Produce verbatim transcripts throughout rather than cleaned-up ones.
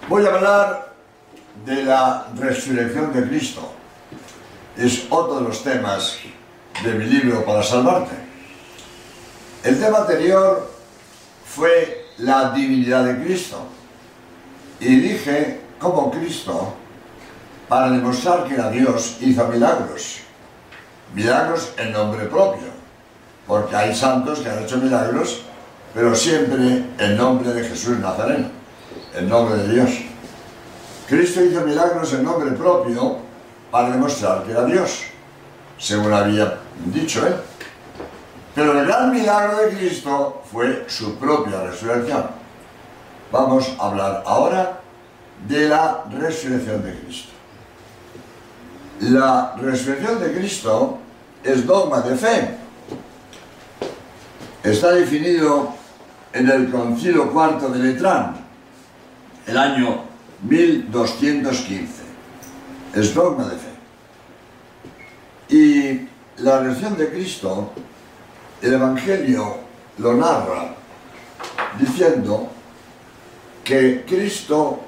Voy a hablar de la resurrección de Cristo. Es otro de los temas de mi libro Para Salvarte. El tema anterior fue la divinidad de Cristo. Y dije cómo Cristo, para demostrar que era Dios, hizo milagros. Milagros en nombre propio. Porque hay santos que han hecho milagros, pero siempre en nombre de Jesús Nazareno, en nombre de Dios. Cristo hizo milagros en nombre propio para demostrar que era Dios, según había dicho él. Pero el gran milagro de Cristo fue su propia resurrección. Vamos a hablar ahora de la resurrección de Cristo. La resurrección de Cristo es dogma de fe. Está definido en el Concilio Cuarto de Letrán, el año mil doscientos quince. Es dogma de fe. Y la resurrección de Cristo, el Evangelio lo narra diciendo que Cristo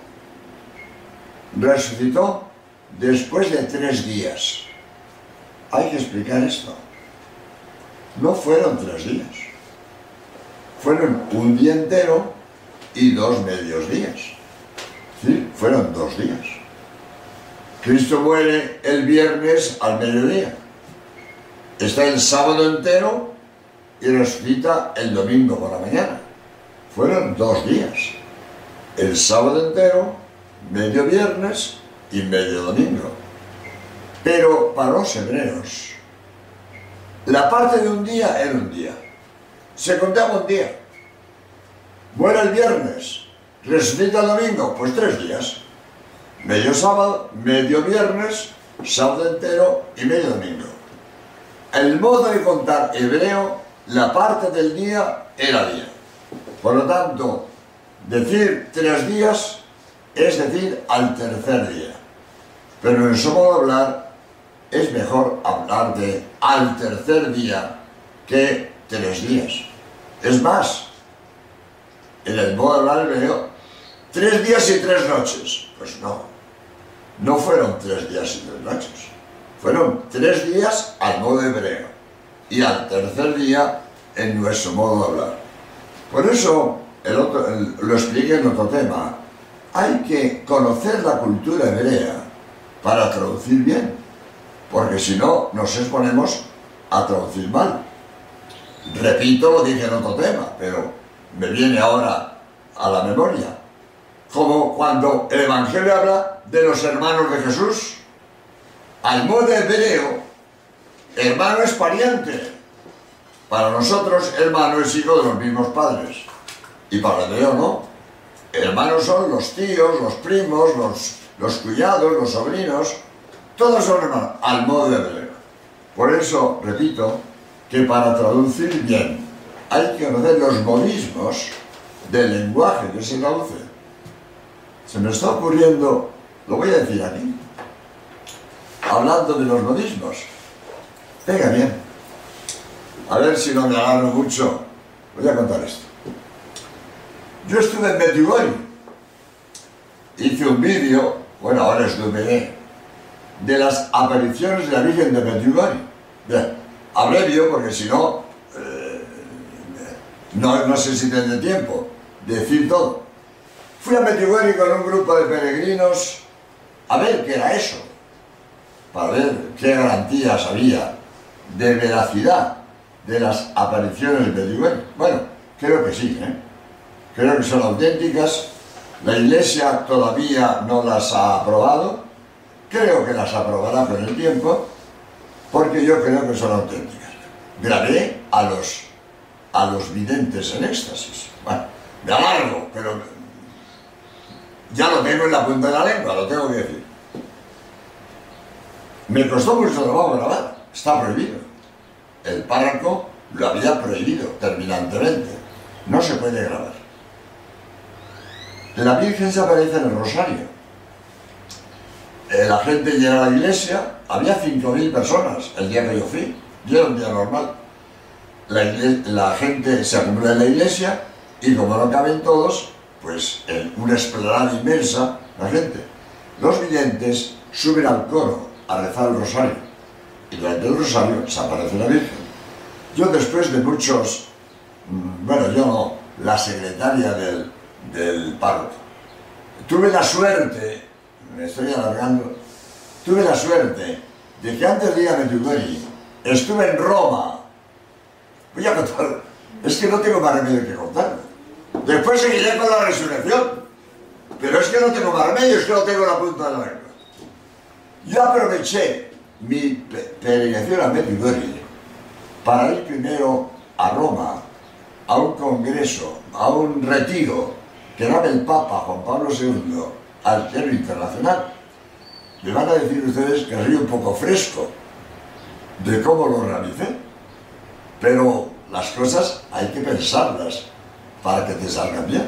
resucitó después de tres días. Hay que explicar esto. No fueron tres días. Fueron un día entero y dos medios días. ¿Sí? Fueron dos días. Cristo muere el viernes al mediodía. Está el sábado entero y resucita el domingo por la mañana. Fueron dos días. El sábado entero, medio viernes y medio domingo. Pero para los hebreos, la parte de un día era un día. Se contaba un día. Muere el viernes, resucita el domingo, pues tres días. Medio sábado, medio viernes, sábado entero y medio domingo. El modo de contar hebreo, la parte del día era día. Por lo tanto, decir tres días es decir al tercer día. Pero en su modo de hablar es mejor hablar de al tercer día que tres días. Es más, en el modo de hablar hebreo, tres días y tres noches. Pues no, no fueron tres días y tres noches. Fueron tres días al modo hebreo y al tercer día en nuestro modo de hablar. Por eso, el otro, el, lo expliqué en otro tema, hay que conocer la cultura hebrea para traducir bien, porque si no nos exponemos a traducir mal. Repito, lo dije en otro tema, pero me viene ahora a la memoria. Como cuando el Evangelio habla de los hermanos de Jesús, al modo hebreo, hermano es pariente. Para nosotros, hermano es hijo de los mismos padres. Y para el hebreo no. Hermanos son los tíos, los primos, los, los cuñados, los sobrinos. Todos son hermanos, al modo hebreo. Por eso, repito, que para traducir bien hay que conocer los modismos del lenguaje que se traduce. Se me está ocurriendo, lo voy a decir aquí, hablando de los modismos. Venga bien, a ver si no me agarro mucho, voy a contar esto. Yo estuve en Medjugorje, hice un vídeo, bueno ahora es D V D, de las apariciones de la Virgen de Medjugorje. Bien, abrevio porque si no, eh, no, no sé si tendré tiempo de decir todo. Fui a Medjugorje con un grupo de peregrinos a ver qué era eso, para ver qué garantías había de veracidad de las apariciones de Medjugorje. Bueno, creo que sí, ¿eh? Creo que son auténticas. La Iglesia todavía no las ha aprobado, creo que las aprobará con el tiempo, porque yo creo que son auténticas. Grabé a los, a los videntes en éxtasis. Bueno, me alargo, pero ya lo tengo en la punta de la lengua, lo tengo que decir. Me costó mucho trabajo grabar, está prohibido. El párroco lo había prohibido terminantemente. No se puede grabar. La Virgen se aparece en el Rosario. La gente llega a la iglesia, había cinco mil personas el día que yo fui, yo era un día normal. La, iglesia, la gente se acumula en la iglesia y como no caben todos, pues en una explanada inmensa, la gente. Los videntes suben al coro a rezar el rosario y durante el rosario se aparece la Virgen. Yo después de muchos, bueno, yo no, la secretaria del, del párroco, tuve la suerte, me estoy alargando, tuve la suerte de que antes de ir a Medjugorje estuve en Roma. Voy a contar, es que no tengo más remedio que contarlo. Después seguiré con la resurrección, pero es que no tengo más remedio, es que no tengo la punta de la lengua. Yo aproveché mi peregrinación a Medjugorje para ir primero a Roma, a un congreso, a un retiro que daba el Papa Juan Pablo segundo al clero internacional. Me van a decir ustedes que soy un poco fresco de cómo lo realicé, pero las cosas hay que pensarlas para que te salgan bien.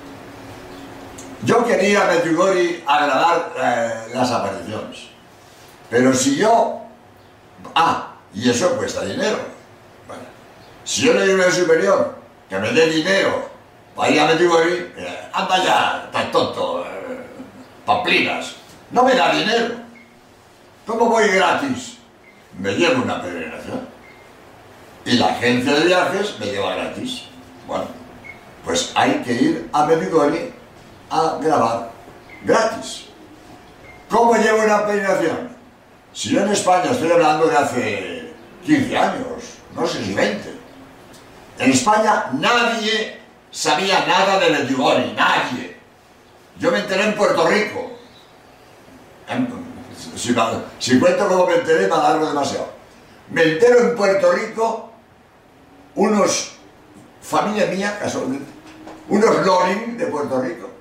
Yo quería a Medjugorje a grabar eh, las apariciones, pero si yo... Ah, y eso cuesta dinero. Bueno, si yo le digo al superior que me dé dinero para ir a Medjugorje, eh, anda ya, estás tonto, eh, pamplinas, no me da dinero. ¿Cómo voy gratis? Me llevo una peregrinación y la agencia de viajes me lleva gratis. Bueno, pues hay que ir a Medjugorje a grabar gratis. ¿Cómo llevo una peregrinación? Si yo en España estoy hablando de hace quince años, no sé si veinte. En España nadie sabía nada de Medjugorje, nadie. Yo me enteré en Puerto Rico. Si, si cuento cómo me enteré, me alargo demasiado. Me entero en Puerto Rico, unos, familia mía, casualmente, unos Loring de Puerto Rico,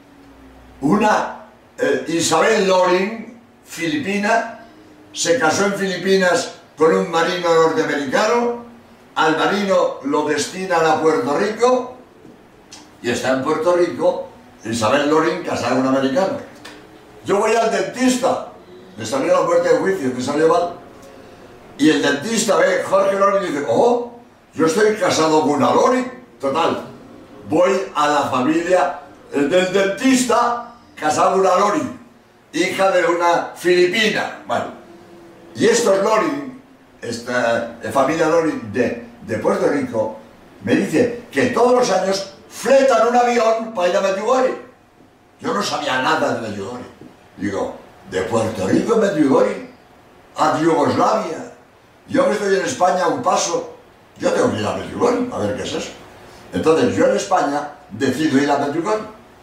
una eh, Isabel Loring, filipina, se casó en Filipinas con un marino norteamericano, al marino lo destinan a Puerto Rico y está en Puerto Rico Isabel Loring casada con un americano. Yo voy al dentista, me salió la muerte de juicio, me salió mal, y el dentista ve Jorge Loring y dice, oh, yo estoy casado con una Loring. Total, voy a la familia del dentista casado con una Loring, hija de una filipina. Bueno, y estos Loring, esta familia Loring de, de Puerto Rico, me dice que todos los años fletan un avión para ir a Medjugorje. Yo no sabía nada de Medjugorje. Digo, de Puerto Rico a Medjugorje, a Yugoslavia. Yo que estoy en España a un paso, yo tengo que ir a Medjugorje, a ver qué es eso. Entonces yo en España decido ir a Medjugorje.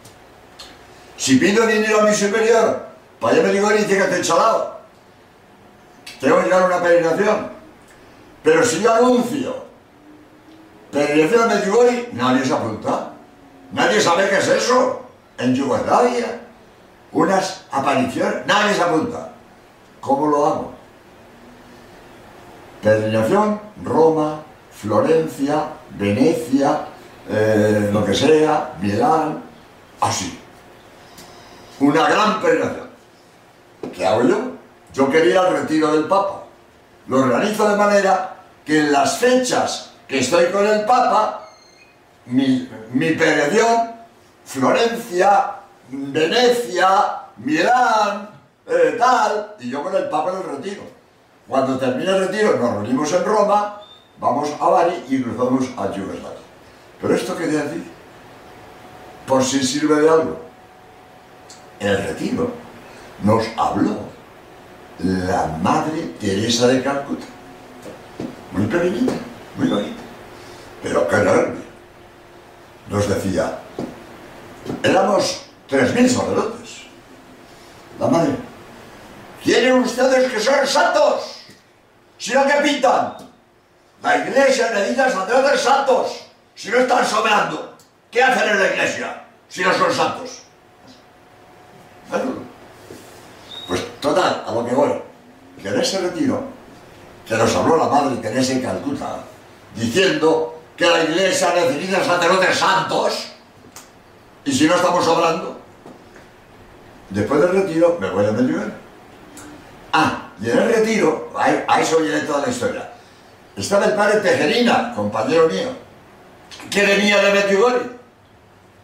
Si pido dinero a mi superior para ir a Medjugorje, dice que estoy chalado. Tengo que llegar a una peregrinación. Pero si yo anuncio peregrinación a Medjugorje, nadie se apunta. Nadie sabe qué es eso. En Yugoslavia, unas apariciones, nadie se apunta. ¿Cómo lo hago? Peregrinación, Roma, Florencia, Venecia, eh, lo que sea, Milán, así. Una gran peregrinación. ¿Qué hago yo? Yo quería el retiro del Papa. Lo organizo de manera que en las fechas que estoy con el Papa, mi, mi peregrinación, Florencia, Venecia, Milán, eh, tal, y yo con el Papa en el retiro. Cuando termine el retiro nos reunimos en Roma, vamos a Bari y cruzamos a Yugoslavia. Pero esto quería decir, por si sirve de algo, en el retiro nos habló la Madre Teresa de Calcuta, muy pequeñita, muy bonita, pero qué enorme. Nos decía, éramos tres mil sacerdotes. La Madre, ¿quieren ustedes que sean santos? Si no, ¿qué pintan? La Iglesia necesita sacerdotes santos, si no están sobrando. ¿Qué hacen en la Iglesia si no son santos? Bueno, pues total, a lo que voy, que en ese retiro, que nos habló la Madre Teresa de Calcuta, diciendo que la Iglesia necesita sacerdotes santos, y si no estamos hablando, después del retiro me voy a Medjugorje. Ah, y en el retiro, a, a eso viene toda la historia, estaba el padre Tejerina, compañero mío, que venía de Medjugorje,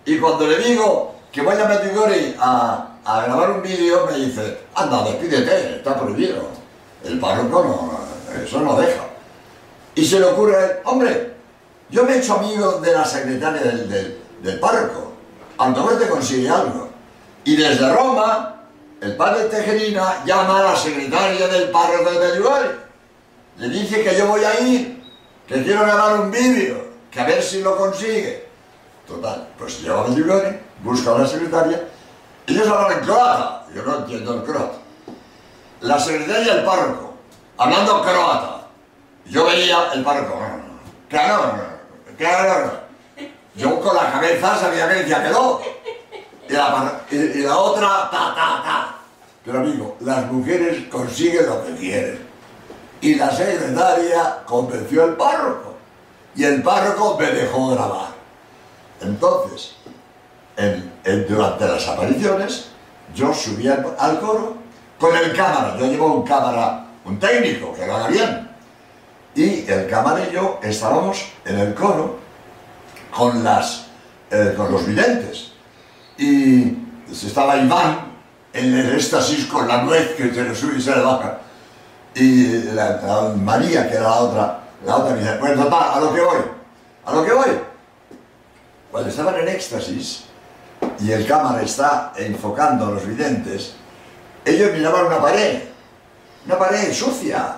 Y cuando le digo que voy a Medjugorje a, a grabar un vídeo, me dice, anda, despídete, está prohibido. El párroco no, eso no deja. Y se le ocurre, hombre, yo me he hecho amigo de la secretaria del, del, del párroco, a lo mejor te consigue algo. Y desde Roma, el padre Tejerina llama a la secretaria del párroco de Medjugorje. Le dice que yo voy a ir, que quiero grabar un vídeo, que a ver si lo consigue. Total, pues llego a Medjugorje, busco a la secretaria, ellos hablan en croata, yo no entiendo el croata. La secretaria del párroco, hablando croata. Yo veía el párroco, no, no, no, que no, no, no, que no, no. Yo con la cabeza sabía que decía que no. Y la, y, y la otra, ta, ta, ta. Pero amigo, las mujeres consiguen lo que quieren. Y la secretaria convenció al párroco. Y el párroco me dejó grabar. Entonces, en, en, durante las apariciones, yo subía al, al coro con el cámara. Yo llevo un cámara, un técnico, que lo haga bien. Y el cámara y yo estábamos en el coro con, las, eh, con los videntes. Y estaba Iván en el éxtasis con la nuez que se le sube y se le baja. Y la, la María, que era la otra, la otra me dice, bueno, total, a lo que voy, a lo que voy. Cuando estaban en éxtasis y el cámara está enfocando a los videntes, ellos miraban una pared, una pared sucia,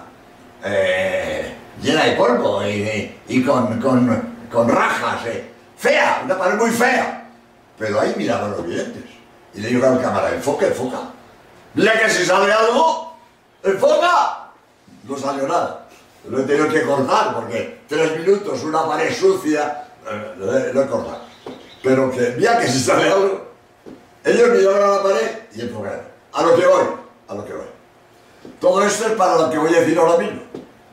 eh, llena de polvo y, y con, con, con rajas, eh, fea, una pared muy fea. Pero ahí miraban los videntes. Y le digo al cámara, enfoca, enfoca. Mira que si sale algo, enfoca. No salió nada. Lo he tenido que cortar porque tres minutos, una pared sucia, eh, lo, he, lo he cortado. Pero que mira que si sale algo, ellos miraban a la pared y enfocaron. A lo que voy, a lo que voy. Todo esto es para lo que voy a decir ahora mismo.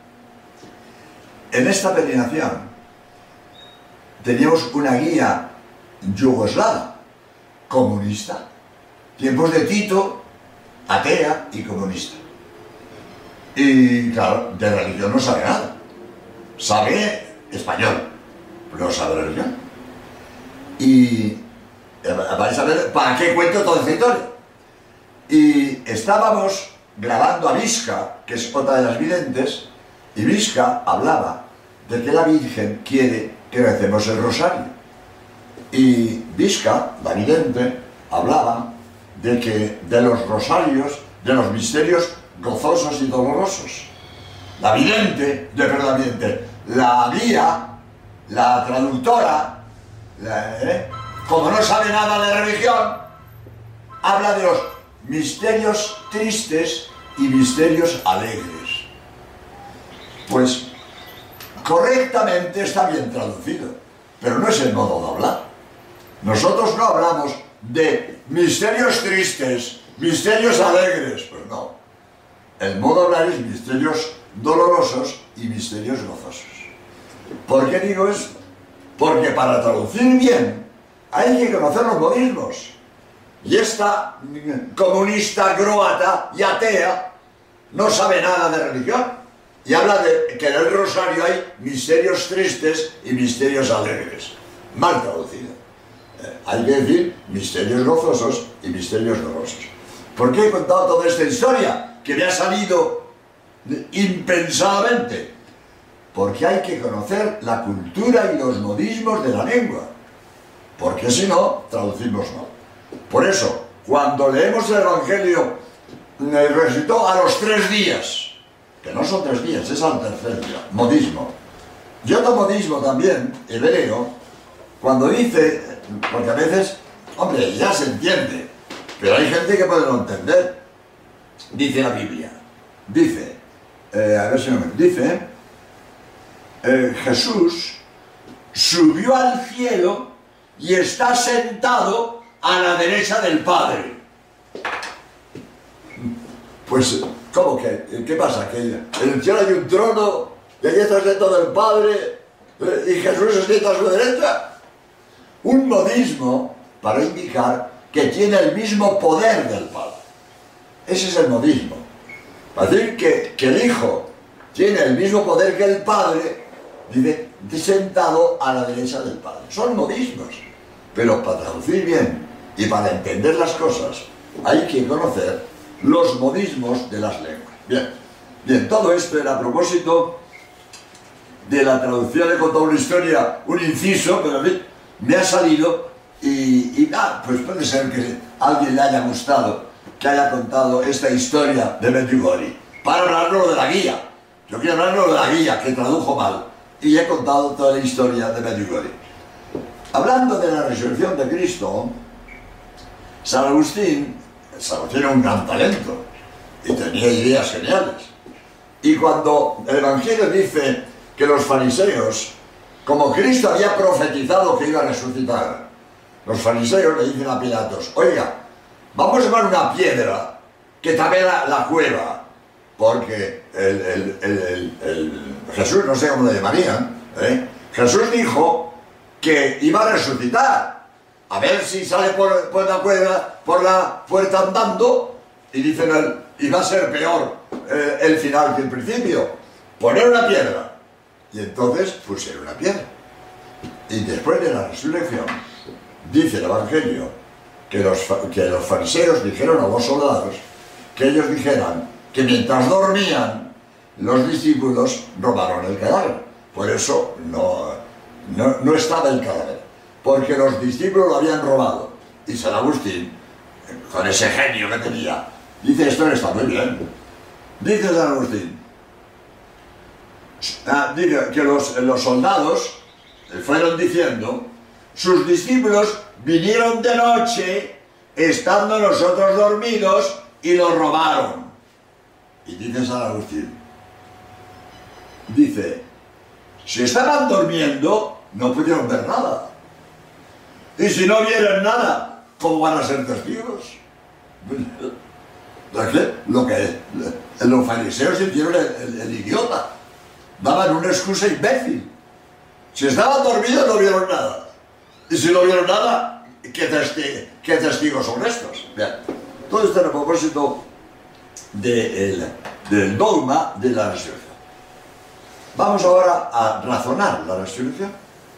En esta peregrinación teníamos una guía yugoslava, comunista, tiempos de Tito, atea y comunista. Y claro, de religión no sabe nada, sabe español, pero no sabe religión. Y vais a ver para qué cuento toda esta historia. Y estábamos grabando a Visca, que es otra de las videntes, y Visca hablaba de que la Virgen quiere que recemos el rosario. Y Visca, la vidente, hablaba de que de los rosarios, de los misterios gozosos y dolorosos. La vidente, de perdón, la vidente, la guía, la traductora, la, ¿eh? como no sabe nada de religión, habla de los misterios tristes y misterios alegres. Pues correctamente está bien traducido, pero no es el modo de hablar. Nosotros no hablamos de misterios tristes, misterios alegres, pues no. El modo de hablar es misterios dolorosos y misterios gozosos. ¿Por qué digo eso? Porque para traducir bien hay que conocer los modismos. Y esta comunista croata y atea no sabe nada de religión. Y habla de que en el rosario hay misterios tristes y misterios alegres. Mal traducido. Hay que decir misterios gozosos y misterios dolorosos. ¿Por qué he contado toda esta historia? Que me ha salido impensadamente. Porque hay que conocer la cultura y los modismos de la lengua. Porque si no, traducimos mal. Por eso, cuando leemos el Evangelio, me recitó a los tres días, que no son tres días, es al tercer día, modismo. Y otro modismo también, hebreo, cuando dice, porque a veces, hombre, ya se entiende, pero hay gente que puede no entender. Dice la Biblia, dice, eh, a ver si no me... Dice, eh, Jesús subió al cielo y está sentado a la derecha del Padre. Pues, ¿cómo que? ¿Qué pasa? Que en el cielo hay un trono y allí está sentado el Padre y Jesús se sienta a su derecha. Un modismo para indicar que tiene el mismo poder del Padre. Ese es el modismo. Para decir que, que el Hijo tiene el mismo poder que el Padre, dice, sentado a la derecha del Padre. Son modismos. Pero para traducir bien y para entender las cosas hay que conocer los modismos de las lenguas. Bien, bien, todo esto era a propósito de la traducción. He contado una historia, un inciso, pero en fin, me ha salido y, y ah, pues puede ser que a alguien le haya gustado que haya contado esta historia de Medjugorje para hablarlo de la guía. Yo quiero hablarlo de la guía, que tradujo mal, y he contado toda la historia de Medjugorje. Hablando de la resurrección de Cristo, San Agustín, San Agustín era un gran talento y tenía ideas geniales. Y cuando el Evangelio dice que los fariseos, como Cristo había profetizado que iba a resucitar, los fariseos le dicen a Pilatos: oiga, vamos a llevar una piedra que tape la, la cueva, porque el, el, el, el, el Jesús, no sé cómo le llamarían, ¿eh? Jesús dijo que iba a resucitar, a ver si sale por, por la cueva, por la puerta andando, y dicen, el, y va a ser peor eh, el final que el principio. Poner una piedra. Y entonces pusieron una piedra. Y después de la resurrección, dice el Evangelio que los, que los fariseos dijeron a los soldados que ellos dijeran que mientras dormían, los discípulos robaron el cadáver. Por eso no, no, no estaba el cadáver, porque los discípulos lo habían robado. Y San Agustín, con ese genio que tenía, dice: esto está muy bien. Dice San Agustín, ah, dice que los, los soldados fueron diciendo: sus discípulos vinieron de noche, estando nosotros dormidos, y lo robaron. Y dice San Agustín, dice, si estaban durmiendo, no pudieron ver nada. Y si no vieron nada, ¿cómo van a ser testigos? Lo que los fariseos hicieron el, el, el idiota. Daban una excusa imbécil. Si estaban dormidos, no vieron nada. Y si no vieron nada, ¿qué, testi qué testigos son estos? Bien. Todo esto a propósito de el, del dogma de la resurrección. Vamos ahora a razonar la resurrección.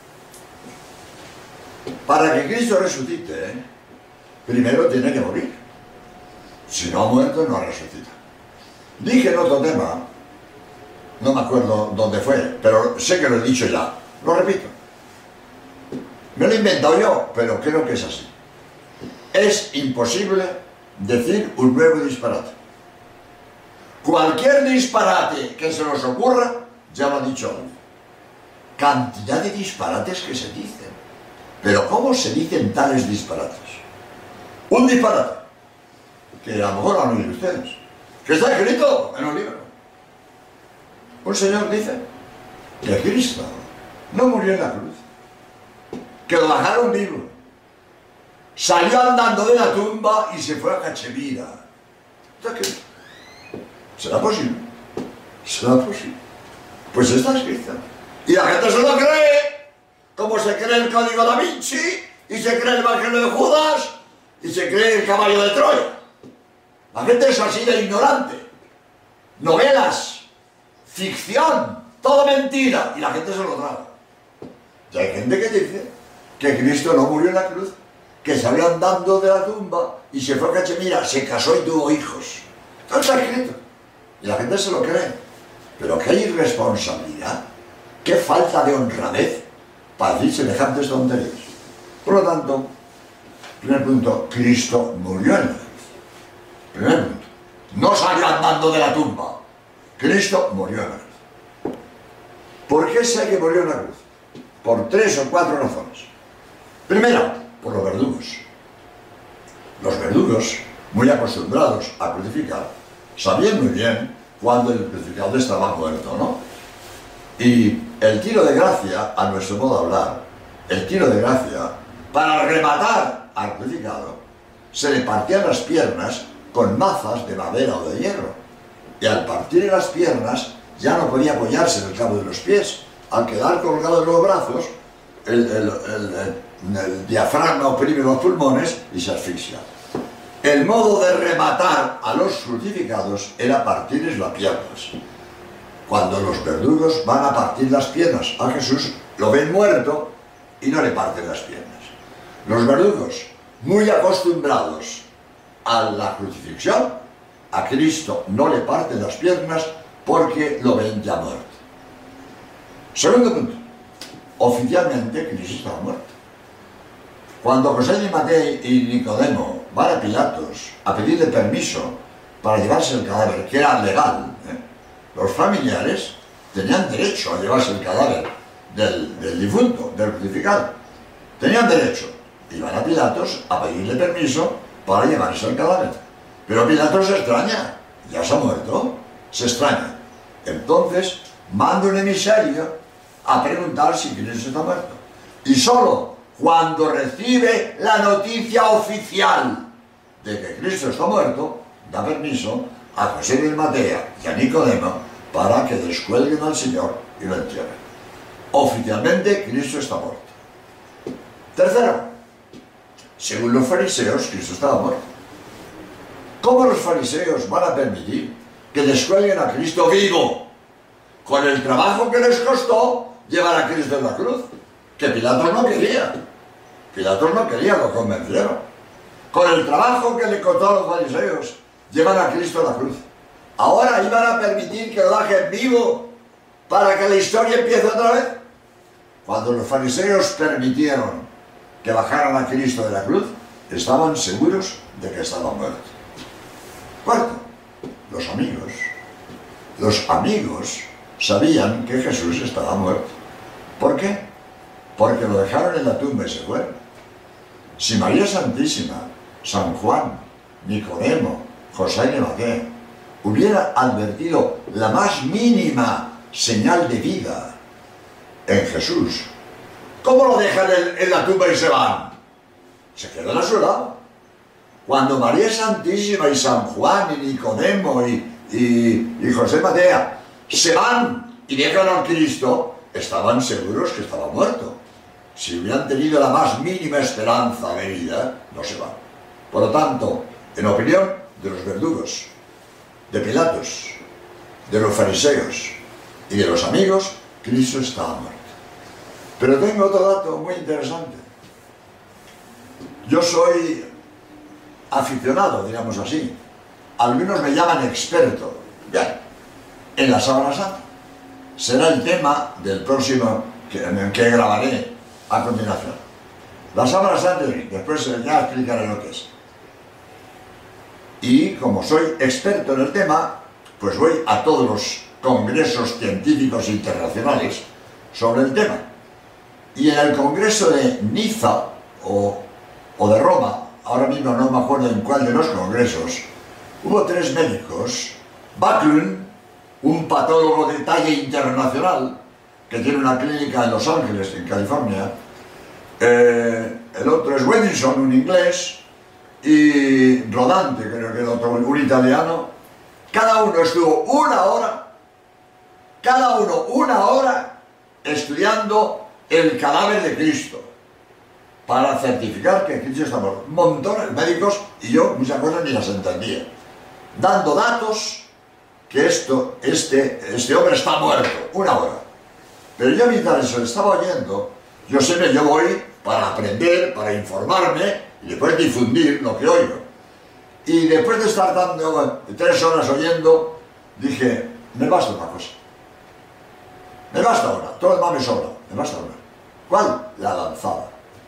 Para que Cristo resucite, ¿eh? primero tiene que morir. Si no ha muerto, no resucita. Dije en otro tema, no me acuerdo dónde fue, pero sé que lo he dicho ya, lo repito. Me lo he inventado yo, pero creo que es así. Es imposible decir un nuevo disparate. Cualquier disparate que se nos ocurra, ya lo ha dicho alguien. Cantidad de disparates que se dicen. Pero ¿cómo se dicen tales disparates? Un disparate, que a lo mejor han oído ustedes, que está escrito en un libro. Un señor dice que Cristo no murió en la cruz, que lo bajaron vivo, salió andando de la tumba y se fue a Cachemira. ¿Será posible? ¿Será posible? Pues está escrito. Y la gente se lo cree, como se cree el Código Da Vinci, y se cree el Evangelio de Judas, y se cree el caballo de Troya. La gente es así de ignorante. Novelas, ficción, todo mentira, y la gente se lo traga. Y hay gente que dice que Cristo no murió en la cruz, que salió andando de la tumba y se fue a Cachemira, se casó y tuvo hijos. Todo está escrito. Y la gente se lo cree. Pero qué irresponsabilidad, qué falta de honradez para decir semejantes tonterías. Por lo tanto, primer punto, Cristo murió en la cruz. Primer punto. No salió andando de la tumba. Cristo murió en la cruz. ¿Por qué sé que murió en la cruz? Por tres o cuatro razones. Primero, por los verdugos. Los verdugos, muy acostumbrados a crucificar, sabían muy bien cuando el crucificado estaba muerto, ¿no? Y el tiro de gracia, a nuestro modo de hablar, el tiro de gracia, para rematar al crucificado, se le partían las piernas con mazas de madera o de hierro. Y al partir las piernas ya no podía apoyarse en el cabo de los pies. Al quedar colgado de los brazos, el, el, el, el, el diafragma oprime los pulmones y se asfixia. El modo de rematar a los crucificados era partirles las piernas. Cuando los verdugos van a partir las piernas a Jesús, lo ven muerto y no le parten las piernas. Los verdugos, muy acostumbrados a la crucifixión, a Cristo no le parten las piernas porque lo ven ya muerto. Segundo punto, oficialmente Cristo estaba muerto. Cuando José de Mateo y Nicodemo van a Pilatos a pedirle permiso para llevarse el cadáver, que era legal, ¿eh? Los familiares tenían derecho a llevarse el cadáver del, del difunto, del crucificado. Tenían derecho. Iban a Pilatos a pedirle permiso para llevarse el cadáver. Pero Pilatos se extraña. Ya se ha muerto. Se extraña. Entonces manda un emisario a preguntar si Cristo está muerto. Y solo cuando recibe la noticia oficial de que Cristo está muerto, da permiso a José de Mateo y a Nicodemo para que descuelguen al Señor y lo entierren. Oficialmente Cristo está muerto. Tercero, según los fariseos, Cristo estaba muerto. ¿Cómo los fariseos van a permitir que descuelguen a Cristo vivo con el trabajo que les costó llevar a Cristo en la cruz? Que Pilatos no quería. Pilatos no quería, lo convencieron. Con el trabajo que le costó a los fariseos llevar a Cristo en la cruz. Ahora iban a permitir que lo bajen vivo para que la historia empiece otra vez. Cuando los fariseos permitieron que bajaran a Cristo de la cruz, estaban seguros de que estaba muerto. Cuarto, los amigos. Los amigos sabían que Jesús estaba muerto. ¿Por qué? Porque lo dejaron en la tumba y se fueron. Si María Santísima, San Juan, Nicodemo, José de Mateo hubiera advertido la más mínima señal de vida en Jesús, ¿cómo lo dejan en, en la tumba y se van? Se quedan a su lado. Cuando María Santísima y San Juan y Nicodemo y, y, y José de Mateo se van y dejan al Cristo, estaban seguros que estaba muerto. Si hubieran tenido la más mínima esperanza de vida, no se van. Por lo tanto, en opinión de los verdugos, de Pilatos, de los fariseos y de los amigos, Cristo estaba muerto. Pero tengo otro dato muy interesante. Yo soy aficionado, digamos así. Algunos me llaman experto. Bien, en la Sábana Santa. Será el tema del próximo que, en el que grabaré a continuación. La Sábana Santa, después ya explicaré lo que es. Y como soy experto en el tema, pues voy a todos los congresos científicos internacionales sobre el tema. Y en el congreso de Niza o, o de Roma, ahora mismo no me acuerdo en cuál de los congresos, hubo tres médicos. Backlund, un patólogo de talla internacional que tiene una clínica en Los Ángeles, en California. Eh, el otro es Wedinson, un inglés, y Rodante, creo que el otro, un italiano. Cada uno estuvo una hora, cada uno una hora estudiando el cadáver de Cristo para certificar que Cristo está muerto. Montones de médicos, y yo muchas cosas ni las entendía, dando datos que esto, este, este hombre está muerto, una hora. Pero yo mientras eso estaba oyendo, yo siempre yo voy para aprender, para informarme y después difundir lo que oigo. Y después de estar dando tres horas oyendo, dije, me basta una cosa. Me basta una, todo lo demás me sobra, me basta una. ¿Cuál? La lanzada.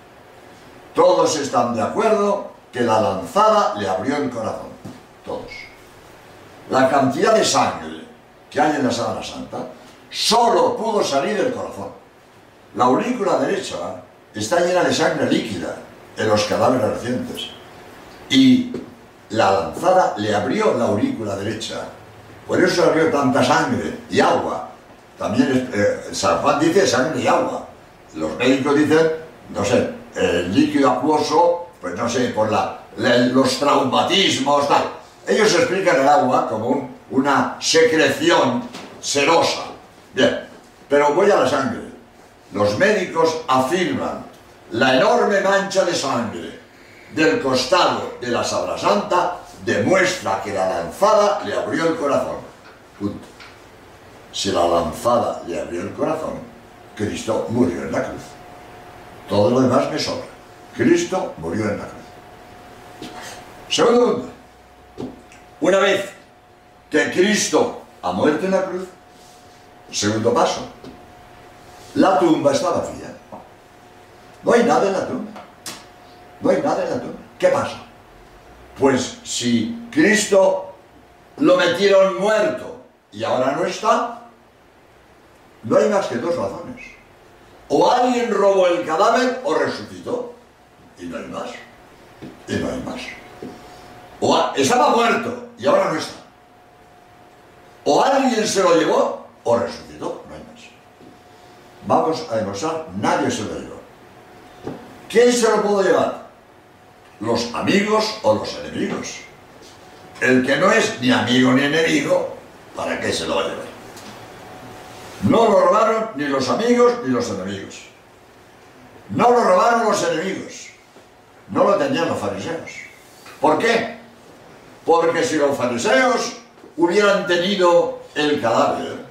Todos están de acuerdo que la lanzada le abrió el corazón. Todos. La cantidad de sangre que hay en la Sábana Santa solo pudo salir del corazón. La aurícula derecha está llena de sangre líquida en los cadáveres recientes. Y la lanzada le abrió la aurícula derecha. Por eso abrió tanta sangre y agua. También eh, San Juan dice sangre y agua. Los médicos dicen, no sé, el líquido acuoso, pues no sé, por la, la, los traumatismos, tal. Ellos explican el agua como un, una secreción serosa. Bien, pero voy a la sangre. Los médicos afirman la enorme mancha de sangre del costado de la Sábana Santa demuestra que la lanzada le abrió el corazón. Punto. Si la lanzada le abrió el corazón, Cristo murió en la cruz. Todo lo demás me sobra. Cristo murió en la cruz. Segundo, una vez que Cristo ha muerto en la cruz, segundo paso, la tumba está vacía. No hay nada en la tumba. No hay nada en la tumba. ¿Qué pasa? Pues si Cristo lo metieron muerto y ahora no está, no hay más que dos razones. O alguien robó el cadáver o resucitó. Y no hay más. Y no hay más. O a, estaba muerto y ahora no está. O alguien se lo llevó o resucitó. No hay más. Vamos a demostrar, nadie se lo llevó. ¿Quién se lo pudo llevar? ¿Los amigos o los enemigos? El que no es ni amigo ni enemigo, ¿para qué se lo va a llevar? No lo robaron ni los amigos ni los enemigos. No lo robaron los enemigos. No lo tenían los fariseos. ¿Por qué? Porque si los fariseos hubieran tenido el cadáver,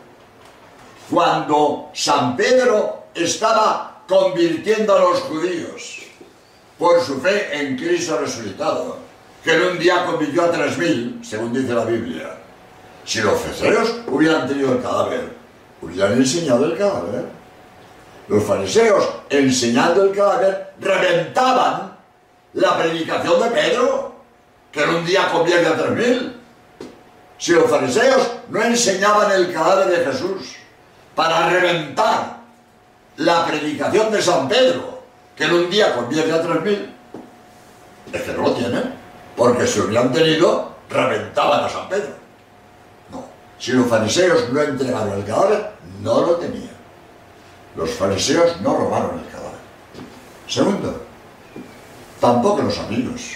cuando San Pedro estaba convirtiendo a los judíos por su fe en Cristo resucitado, que en un día convirtió a tres mil, según dice la Biblia, si los fariseos hubieran tenido el cadáver, hubieran enseñado el cadáver. Los fariseos, enseñando el cadáver, reventaban la predicación de Pedro, que en un día convierte a tres mil. Si los fariseos no enseñaban el cadáver de Jesús para reventar la predicación de San Pedro, que en un día convierte a tres mil, es que no lo tienen, porque si lo hubieran tenido, reventaban a San Pedro. No, si los fariseos no entregaron el cadáver, no lo tenían. Los fariseos no robaron el cadáver. Segundo, tampoco los amigos.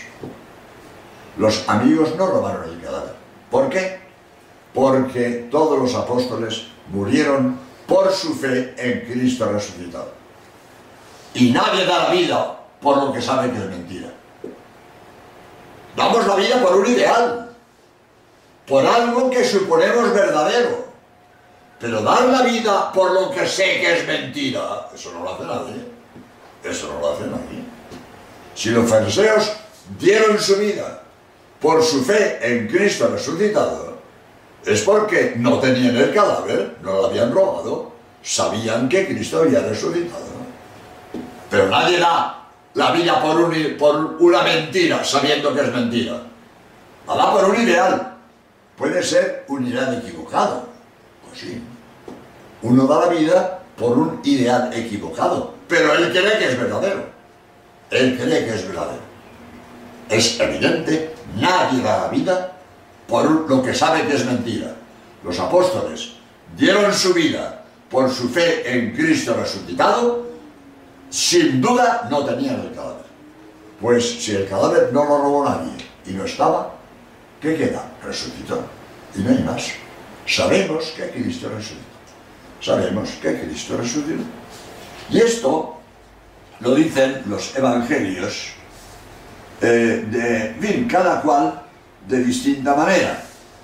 Los amigos no robaron el cadáver. ¿Por qué? Porque todos los apóstoles murieron por su fe en Cristo resucitado. Y nadie da la vida por lo que sabe que es mentira. Damos la vida por un ideal, por algo que suponemos verdadero. Pero dar la vida por lo que sé que es mentira, eso no lo hace nadie. Eso no lo hace nadie. Si los fariseos dieron su vida por su fe en Cristo resucitado, es porque no tenían el cadáver, no lo habían robado, sabían que Cristo había resucitado. Pero nadie da la vida por, un, por una mentira, sabiendo que es mentira. La da por un ideal. Puede ser un ideal equivocado. Pues sí. Uno da la vida por un ideal equivocado, pero él cree que es verdadero. Él cree que es verdadero. Es evidente, nadie da la vida por lo que sabe que es mentira. Los apóstoles dieron su vida por su fe en Cristo resucitado, sin duda no tenían el cadáver. Pues si el cadáver no lo robó nadie y no estaba, ¿qué queda? Resucitó. Y no hay más. Sabemos que Cristo resucitó. Sabemos que Cristo resucitó. Y esto lo dicen los evangelios, eh, de, en fin, cada cual de distinta manera.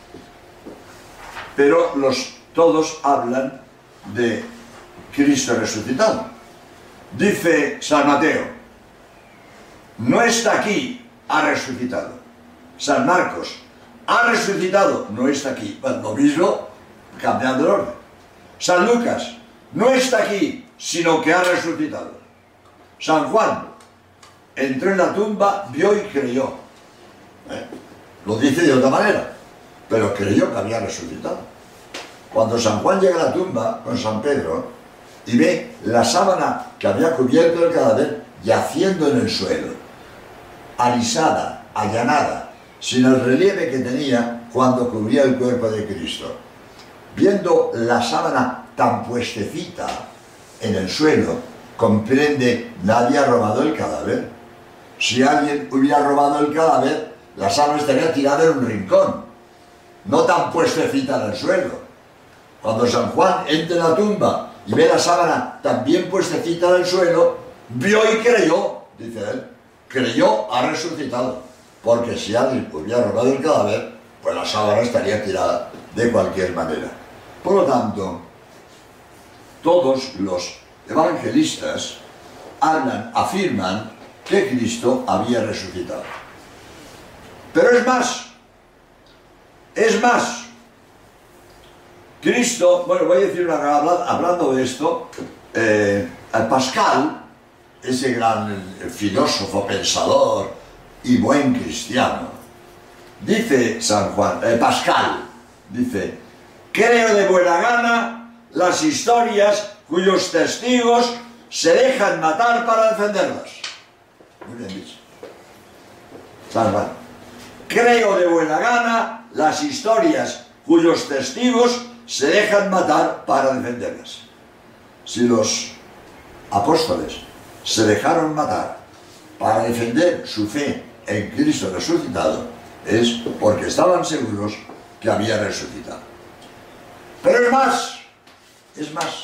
Pero los, todos hablan de Cristo resucitado. Dice San Mateo, no está aquí, ha resucitado. San Marcos, ha resucitado, no está aquí. Bueno, lo mismo, cambiando el orden. San Lucas, no está aquí, sino que ha resucitado. San Juan, entró en la tumba, vio y creyó. ¿Eh? Lo dice de otra manera, pero creyó que había resucitado. Cuando San Juan llega a la tumba con San Pedro y ve la sábana que había cubierto el cadáver yaciendo en el suelo, alisada, allanada, sin el relieve que tenía cuando cubría el cuerpo de Cristo. Viendo la sábana tan puestecita en el suelo, comprende, nadie ha robado el cadáver. Si alguien hubiera robado el cadáver, la sábana estaría tirada en un rincón, no tan puestecita en el suelo. Cuando San Juan entra en la tumba y ve la sábana tan bien puestecita en el suelo, vio y creyó, dice él, creyó, ha resucitado. Porque si alguien hubiera robado el cadáver, pues la sábana estaría tirada de cualquier manera. Por lo tanto, todos los evangelistas hablan, afirman que Cristo había resucitado. Pero es más, es más, Cristo, bueno, voy a decir una cosa, hablando de esto, eh, Pascal, ese gran filósofo, pensador y buen cristiano, dice San Juan, eh, Pascal, dice, creo de buena gana las historias cuyos testigos se dejan matar para defenderlas. Muy bien dicho. San Juan, creo de buena gana las historias cuyos testigos se dejan matar para defenderlas. Si los apóstoles se dejaron matar para defender su fe en Cristo resucitado, es porque estaban seguros que había resucitado. Pero es más, es más,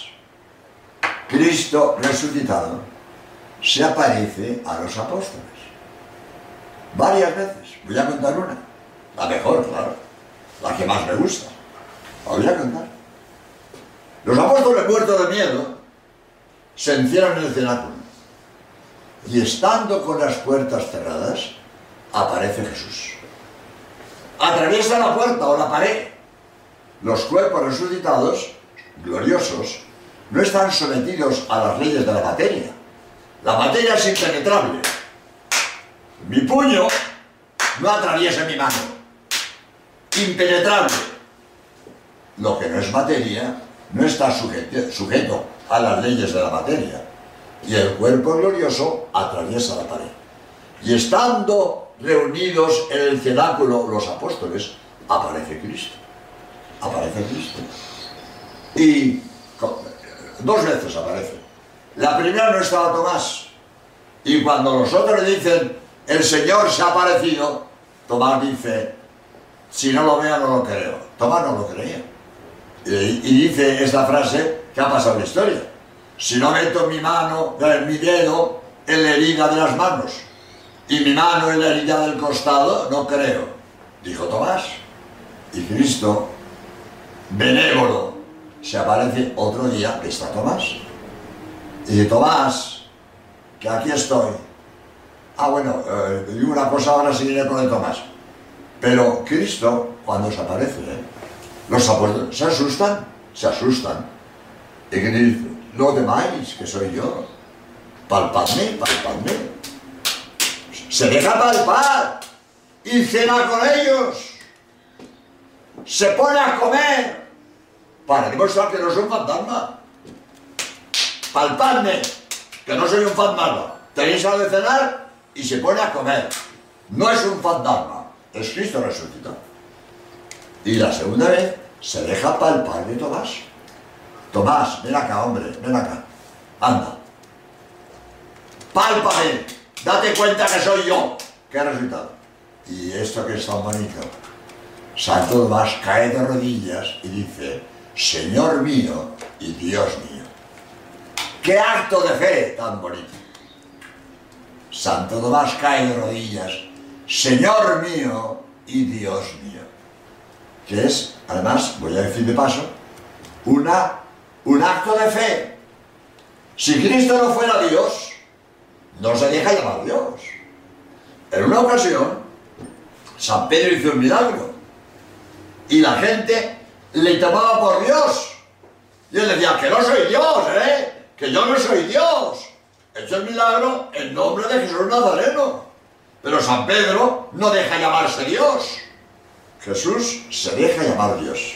Cristo resucitado se aparece a los apóstoles varias veces. Voy a contar una, la mejor, claro, la que más me gusta. La voy a contar. Los apóstoles, muertos de miedo, se encierran en el cenáculo y estando con las puertas cerradas aparece Jesús. Atraviesa la puerta o la pared. Los cuerpos resucitados, gloriosos, no están sometidos a las leyes de la materia. La materia es impenetrable. Mi puño no atraviesa mi mano. Impenetrable. Lo que no es materia no está sujeto, sujeto a las leyes de la materia. Y el cuerpo glorioso atraviesa la pared. Y estando reunidos en el cenáculo los apóstoles, aparece Cristo. Aparece Cristo. Y dos veces aparece. La primera no estaba Tomás. Y cuando los otros le dicen, el Señor se ha aparecido, Tomás dice, si no lo veo no lo creo. Tomás no lo creía. Y, y dice esta frase que ha pasado en la historia. Si no meto mi mano, mi dedo en la herida de las manos y mi mano en la herida del costado, no creo. Dijo Tomás. Y Cristo, benévolo, se aparece otro día que está Tomás. Y dice, Tomás, que aquí estoy. Ah, bueno, eh, digo una cosa, ahora seguiré con el Tomás. Pero Cristo, cuando se aparece, ¿eh? los apóstoles se asustan, se asustan. Y que dice, no temáis, que soy yo. Palpadme, palpadme. Se deja palpar y cena con ellos. Se pone a comer para demostrar que no soy un fantasma. Palpadme, que no soy un fantasma. Tenéis algo de cenar y se pone a comer. No es un fantasma, es Cristo resucitado. Y la segunda vez se deja palpar de Tomás. Tomás, ven acá, hombre, ven acá. Anda. Pálpame, date cuenta que soy yo, que he resucitado. Y esto que es tan bonito, Santo Tomás cae de rodillas y dice, Señor mío y Dios mío. ¡Qué acto de fe tan bonito! Santo Tomás cae de rodillas, Señor mío y Dios mío. Que es, además, voy a decir de paso, una, un acto de fe. Si Cristo no fuera Dios, no se deja llamar Dios. En una ocasión, San Pedro hizo un milagro y la gente le tomaba por Dios. Y él decía, que no soy Dios, ¿eh? Que yo no soy Dios. He hecho el milagro en nombre de Jesús Nazareno. Pero San Pedro no deja llamarse Dios. Jesús se deja llamar Dios.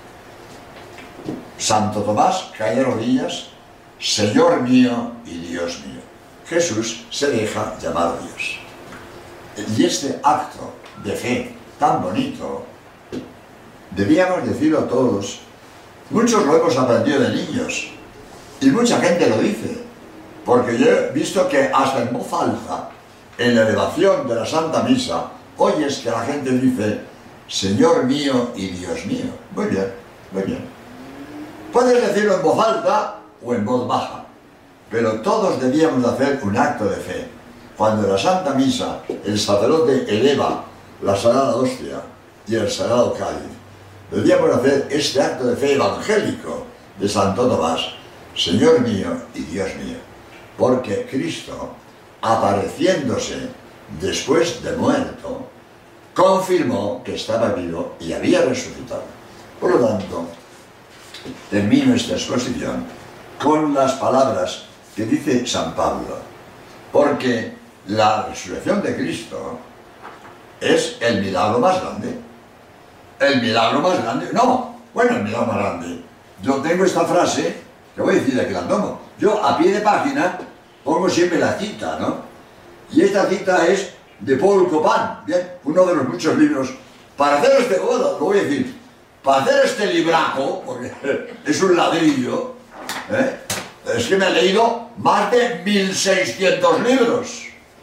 Santo Tomás cae de rodillas, Señor mío y Dios mío. Jesús se deja llamar Dios. Y este acto de fe tan bonito, debíamos decirlo todos. Muchos lo hemos aprendido de niños y mucha gente lo dice, porque yo he visto que hasta en voz alta, en la elevación de la Santa Misa, oyes que la gente dice, Señor mío y Dios mío. Muy bien, muy bien. Puedes decirlo en voz alta o en voz baja, pero todos debíamos hacer un acto de fe. Cuando en la Santa Misa el sacerdote eleva la Sagrada Hostia y el Sagrado Cáliz, debíamos hacer este acto de fe evangélico de Santo Tomás, Señor mío y Dios mío, porque Cristo apareciéndose después de muerto, confirmó que estaba vivo y había resucitado. Por lo tanto, termino esta exposición con las palabras que dice San Pablo, porque la resurrección de Cristo es el milagro más grande. El milagro más grande, no, bueno, el milagro más grande. Yo tengo esta frase, que voy a decir aquí la tomo. Yo a pie de página pongo siempre la cita, ¿no? Y esta cita es de Paul Copan, ¿bien? Uno de los muchos libros. Para hacer este, bueno, lo voy a decir, para hacer este libraco, porque es un ladrillo, ¿eh? Es que me he leído más de mil seiscientos libros.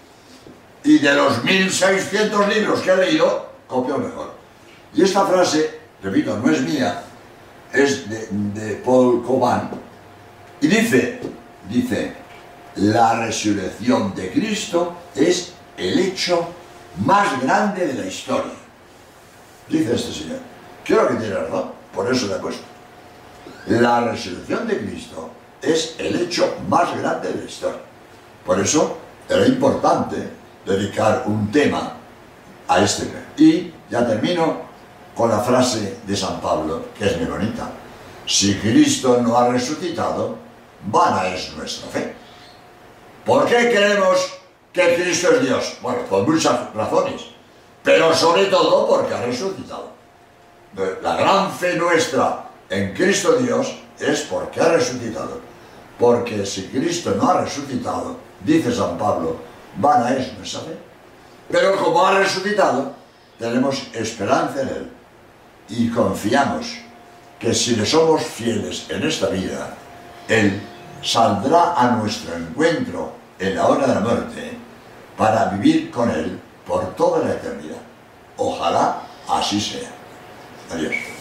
Y de los mil seiscientos libros que he leído, copio mejor. Y esta frase, repito, no es mía, es de, de Paul Coban, y dice, dice, la resurrección de Cristo es el hecho más grande de la historia. Dice este señor. Creo que tiene razón, por eso le he puesto. La resurrección de Cristo es el hecho más grande de la historia. Por eso era importante dedicar un tema a este tema. Y ya termino con la frase de San Pablo, que es muy bonita. Si Cristo no ha resucitado, vana es nuestra fe. ¿Por qué creemos que Cristo es Dios? Bueno, por muchas razones, pero sobre todo porque ha resucitado. La gran fe nuestra en Cristo Dios es porque ha resucitado. Porque si Cristo no ha resucitado, dice San Pablo, vana es nuestra fe. Pero como ha resucitado, tenemos esperanza en Él. Y confiamos que si le somos fieles en esta vida, Él saldrá a nuestro encuentro en la hora de la muerte para vivir con Él por toda la eternidad. Ojalá así sea. Adiós.